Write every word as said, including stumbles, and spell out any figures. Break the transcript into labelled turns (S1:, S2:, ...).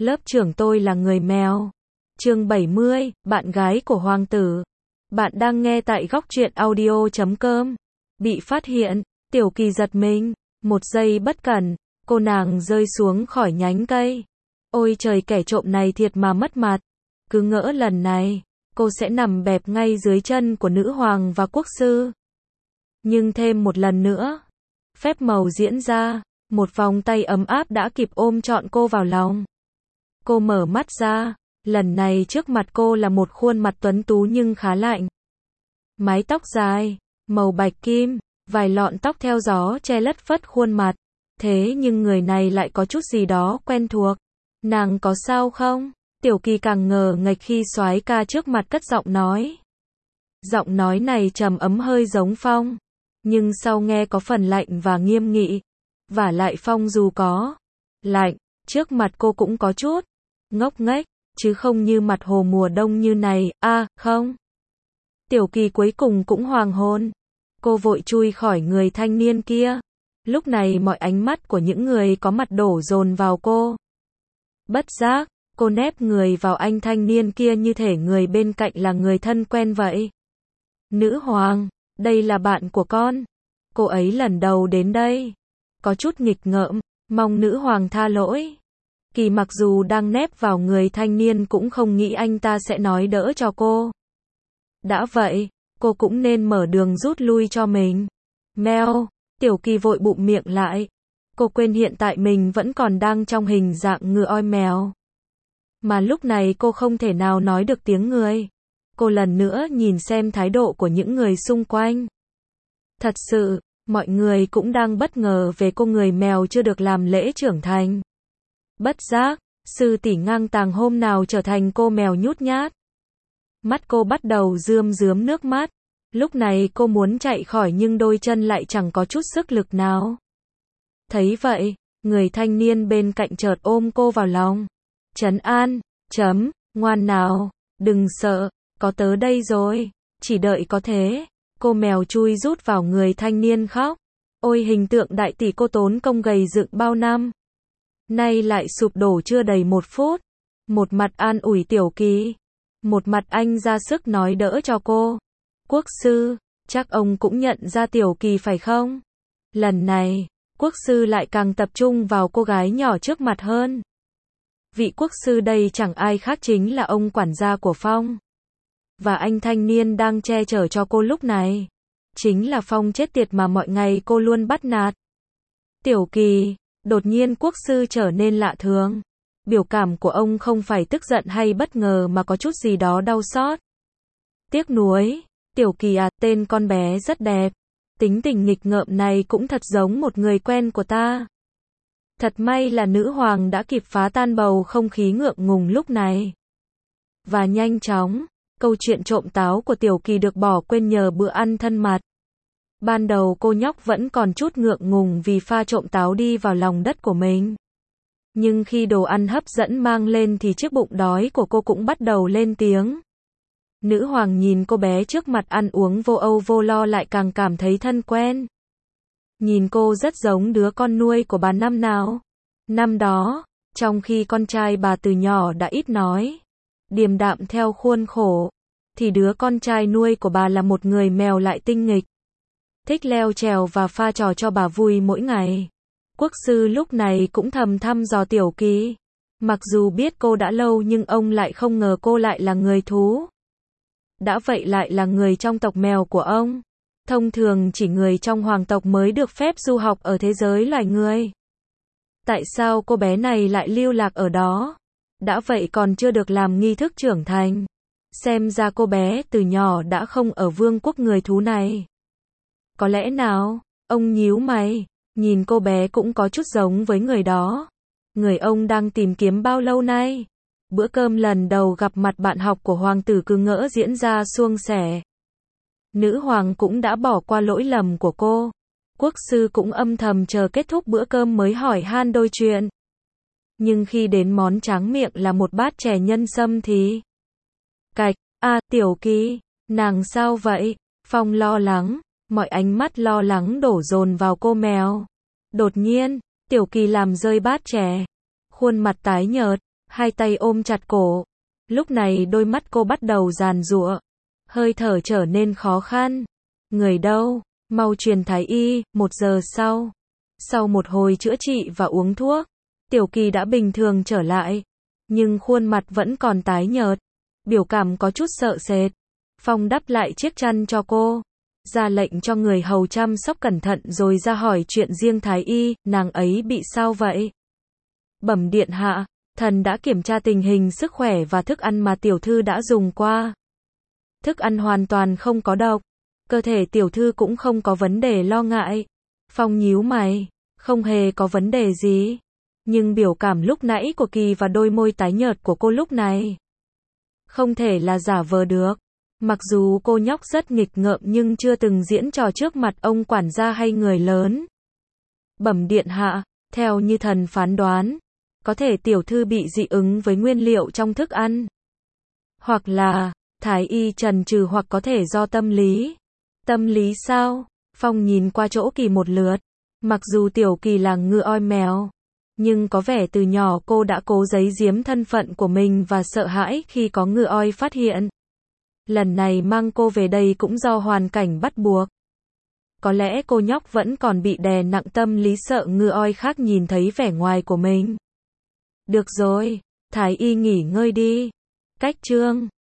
S1: Lớp trưởng tôi là người mèo. Chương bảy mươi, bạn gái của hoàng tử. Bạn đang nghe tại góc truyện audio chấm com. Bị phát hiện, Tiểu Kỳ giật mình, một giây bất cẩn, cô nàng rơi xuống khỏi nhánh cây. Ôi trời, kẻ trộm này thiệt mà mất mặt. Cứ ngỡ lần này, cô sẽ nằm bẹp ngay dưới chân của nữ hoàng và quốc sư. Nhưng thêm một lần nữa, phép màu diễn ra, một vòng tay ấm áp đã kịp ôm trọn cô vào lòng. Cô mở mắt ra, lần này trước mặt cô là một khuôn mặt tuấn tú nhưng khá lạnh. Mái tóc dài, màu bạch kim, vài lọn tóc theo gió che lất phất khuôn mặt. Thế nhưng người này lại có chút gì đó quen thuộc. Nàng có sao không? Tiểu Kỳ càng ngờ nghệch khi soái ca trước mặt cất giọng nói. Giọng nói này trầm ấm hơi giống Phong, nhưng sau nghe có phần lạnh và nghiêm nghị. Vả lại Phong dù có lạnh, trước mặt cô cũng có chút ngốc nghếch, chứ không như mặt hồ mùa đông như này. A, à, không. Tiểu Kỳ cuối cùng cũng hoàng hôn. Cô vội chui khỏi người thanh niên kia. Lúc này mọi ánh mắt của những người có mặt đổ dồn vào cô. Bất giác, cô nép người vào anh thanh niên kia như thể người bên cạnh là người thân quen vậy. Nữ hoàng, đây là bạn của con. Cô ấy lần đầu đến đây. Có chút nghịch ngợm, mong nữ hoàng tha lỗi. Kỳ mặc dù đang nép vào người thanh niên cũng không nghĩ anh ta sẽ nói đỡ cho cô. Đã vậy, cô cũng nên mở đường rút lui cho mình. Mèo, Tiểu Kỳ vội bụm miệng lại. Cô quên hiện tại mình vẫn còn đang trong hình dạng ngựa oi mèo. Mà lúc này cô không thể nào nói được tiếng người. Cô lần nữa nhìn xem thái độ của những người xung quanh. Thật sự, mọi người cũng đang bất ngờ về cô người mèo chưa được làm lễ trưởng thành. Bất giác, sư tỷ ngang tàng hôm nào trở thành cô mèo nhút nhát. Mắt cô bắt đầu rơm rớm nước mắt. Lúc này cô muốn chạy khỏi nhưng đôi chân lại chẳng có chút sức lực nào. Thấy vậy, người thanh niên bên cạnh chợt ôm cô vào lòng. Trấn an, chấm, ngoan nào, đừng sợ, có tớ đây rồi, chỉ đợi có thế. Cô mèo chui rút vào người thanh niên khóc. Ôi hình tượng đại tỷ cô tốn công gầy dựng bao năm. Nay lại sụp đổ chưa đầy một phút. Một mặt an ủi Tiểu Kỳ. Một mặt anh ra sức nói đỡ cho cô. Quốc sư, chắc ông cũng nhận ra Tiểu Kỳ phải không? Lần này, quốc sư lại càng tập trung vào cô gái nhỏ trước mặt hơn. Vị quốc sư đây chẳng ai khác chính là ông quản gia của Phong. Và anh thanh niên đang che chở cho cô lúc này. Chính là Phong chết tiệt mà mọi ngày cô luôn bắt nạt. Tiểu Kỳ, đột nhiên quốc sư trở nên lạ thường. Biểu cảm của ông không phải tức giận hay bất ngờ mà có chút gì đó đau xót. Tiếc nuối, Tiểu Kỳ à, tên con bé rất đẹp. Tính tình nghịch ngợm này cũng thật giống một người quen của ta. Thật may là nữ hoàng đã kịp phá tan bầu không khí ngượng ngùng lúc này. Và nhanh chóng, câu chuyện trộm táo của Tiểu Kỳ được bỏ quên nhờ bữa ăn thân mật. Ban đầu cô nhóc vẫn còn chút ngượng ngùng vì pha trộm táo đi vào lòng đất của mình. Nhưng khi đồ ăn hấp dẫn mang lên thì chiếc bụng đói của cô cũng bắt đầu lên tiếng. Nữ hoàng nhìn cô bé trước mặt ăn uống vô âu vô lo lại càng cảm thấy thân quen. Nhìn cô rất giống đứa con nuôi của bà năm nào. Năm đó, trong khi con trai bà từ nhỏ đã ít nói, điềm đạm theo khuôn khổ, thì đứa con trai nuôi của bà là một người mèo lại tinh nghịch. Thích leo trèo và pha trò cho bà vui mỗi ngày. Quốc sư lúc này cũng thầm thăm dò Tiểu Kỳ. Mặc dù biết cô đã lâu nhưng ông lại không ngờ cô lại là người thú. Đã vậy lại là người trong tộc mèo của ông. Thông thường chỉ người trong hoàng tộc mới được phép du học ở thế giới loài người. Tại sao cô bé này lại lưu lạc ở đó? Đã vậy còn chưa được làm nghi thức trưởng thành. Xem ra cô bé từ nhỏ đã không ở vương quốc người thú này. Có lẽ nào, ông nhíu mày, nhìn cô bé cũng có chút giống với người đó. Người ông đang tìm kiếm bao lâu nay? Bữa cơm lần đầu gặp mặt bạn học của hoàng tử cứ ngỡ diễn ra suôn sẻ. Nữ hoàng cũng đã bỏ qua lỗi lầm của cô. Quốc sư cũng âm thầm chờ kết thúc bữa cơm mới hỏi han đôi chuyện. Nhưng khi đến món tráng miệng là một bát chè nhân sâm thì... Cạch, a Tiểu Kỳ, nàng sao vậy? Phong lo lắng, mọi ánh mắt lo lắng đổ dồn vào cô mèo. Đột nhiên, Tiểu Kỳ làm rơi bát chè. Khuôn mặt tái nhợt, hai tay ôm chặt cổ. Lúc này đôi mắt cô bắt đầu giàn giụa, hơi thở trở nên khó khăn. Người đâu? Mau truyền thái y. Một giờ sau, sau một hồi chữa trị và uống thuốc, Tiểu Kỳ đã bình thường trở lại, nhưng khuôn mặt vẫn còn tái nhợt, biểu cảm có chút sợ sệt. Phong đắp lại chiếc chăn cho cô, ra lệnh cho người hầu chăm sóc cẩn thận rồi ra hỏi chuyện riêng thái y, nàng ấy bị sao vậy? Bẩm điện hạ, thần đã kiểm tra tình hình sức khỏe và thức ăn mà tiểu thư đã dùng qua. Thức ăn hoàn toàn không có độc, cơ thể tiểu thư cũng không có vấn đề lo ngại. Phong nhíu mày, không hề có vấn đề gì. Nhưng biểu cảm lúc nãy của Kỳ và đôi môi tái nhợt của cô lúc này không thể là giả vờ được. Mặc dù cô nhóc rất nghịch ngợm nhưng chưa từng diễn trò trước mặt ông quản gia hay người lớn. Bẩm điện hạ, theo như thần phán đoán, có thể tiểu thư bị dị ứng với nguyên liệu trong thức ăn. Hoặc là, thái y chần chừ hoặc có thể do tâm lý. Tâm lý sao? Phong nhìn qua chỗ Kỳ một lượt. Mặc dù Tiểu Kỳ là ngựa oi mèo, nhưng có vẻ từ nhỏ cô đã cố giấu giếm thân phận của mình và sợ hãi khi có ngựa oi phát hiện. Lần này mang cô về đây cũng do hoàn cảnh bắt buộc. Có lẽ cô nhóc vẫn còn bị đè nặng tâm lý sợ ngựa oi khác nhìn thấy vẻ ngoài của mình. Được rồi, thái y nghỉ ngơi đi. Cách chương